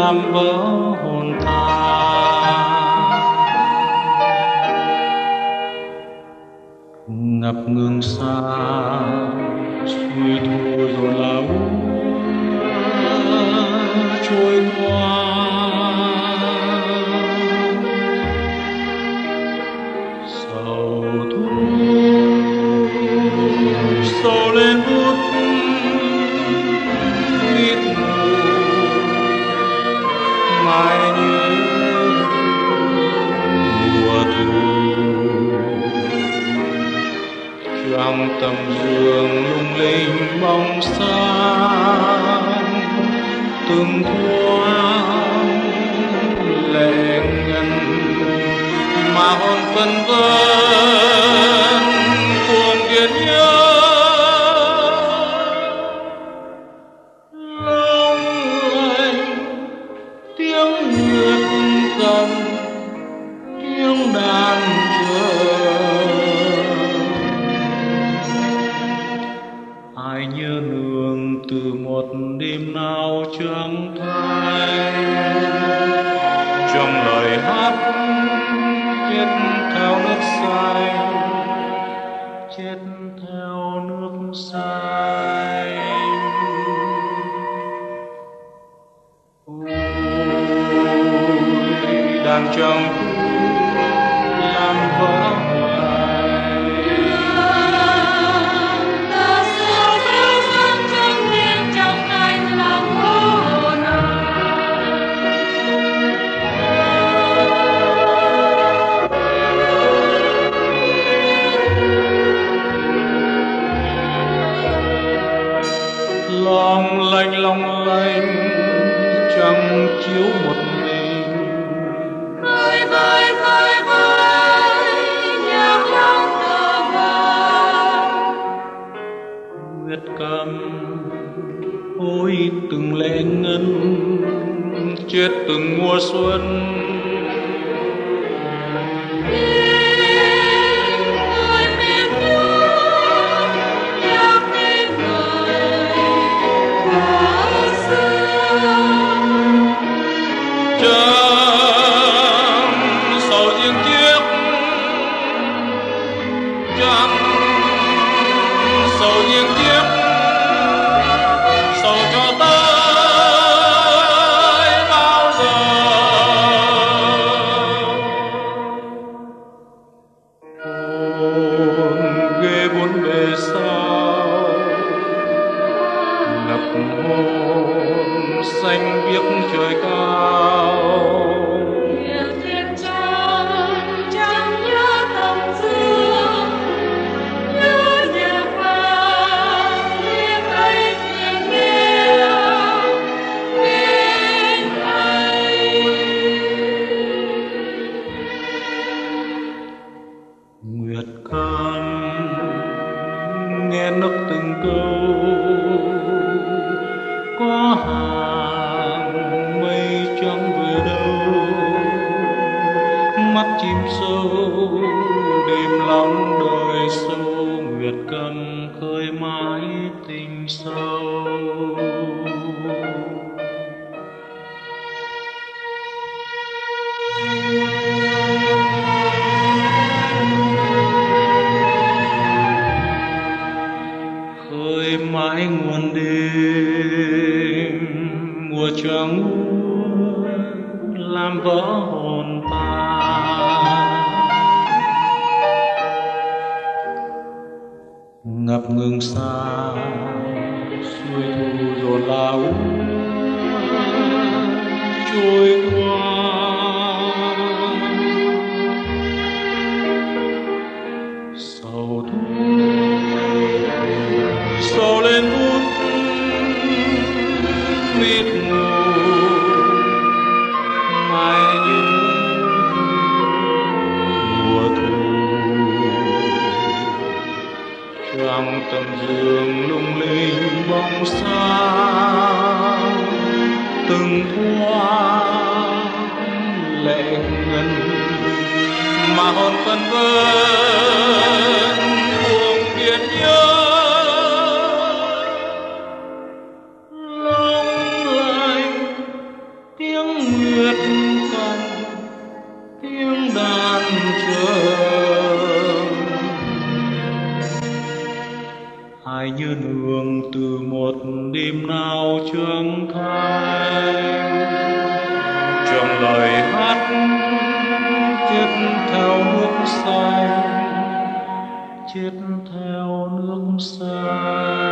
làm vỡ hồn ta. Ngập ngừng xa xuôi thu rồi là trôi qua. Sầu thu sầu lên buốt mịt mù, mãi nhớ mùa thu. Trong tầm giường lung linh bóng sáng, từng thoáng lệ ngân mà hồn phân vân cuồng kiệt nhớ. Long lanh tiếng nguyệt cầm, tiếng đàn chờ. Ai nhớ nương từ một đêm nào chẳng thay, trong lời hát chết theo nước xanh, chết theo nước xanh. Ôi đàn trong làm vỡ long lanh trăng chiếu một mình. Khơi vơi nhạc long tơ vàng. Nguyệt cầm ôi từng lệ ngân, chết từng mùa xuân. Sầu riêng tiếc, sầu cho tới bao giờ. Hồn ghê bốn bề sao, ngập hồn xanh biếc trời cao. Nguyệt cầm nghe nức từng câu, có hàng mây trắng về đâu. Mắt chim sâu đêm lắng đời sâu, Nguyệt cầm khơi mãi tình sâu. Mãi nguồn đêm mùa trắng làm vỡ hồn ta. Ngập ngừng xa xuôi thu rồi lao trôi qua. Sầu thu sầu lên bút mịt mù, mãi nhớ mùa thu. Trong tầm giường lung linh bóng sáng, từng thoáng lệ ngân mà hồn phân vân cuồng kiệt nhớ. Tiếng như nương từ một đêm nào trưởng thành. Trong lời hát chết theo nước xanh, chết theo nước xanh.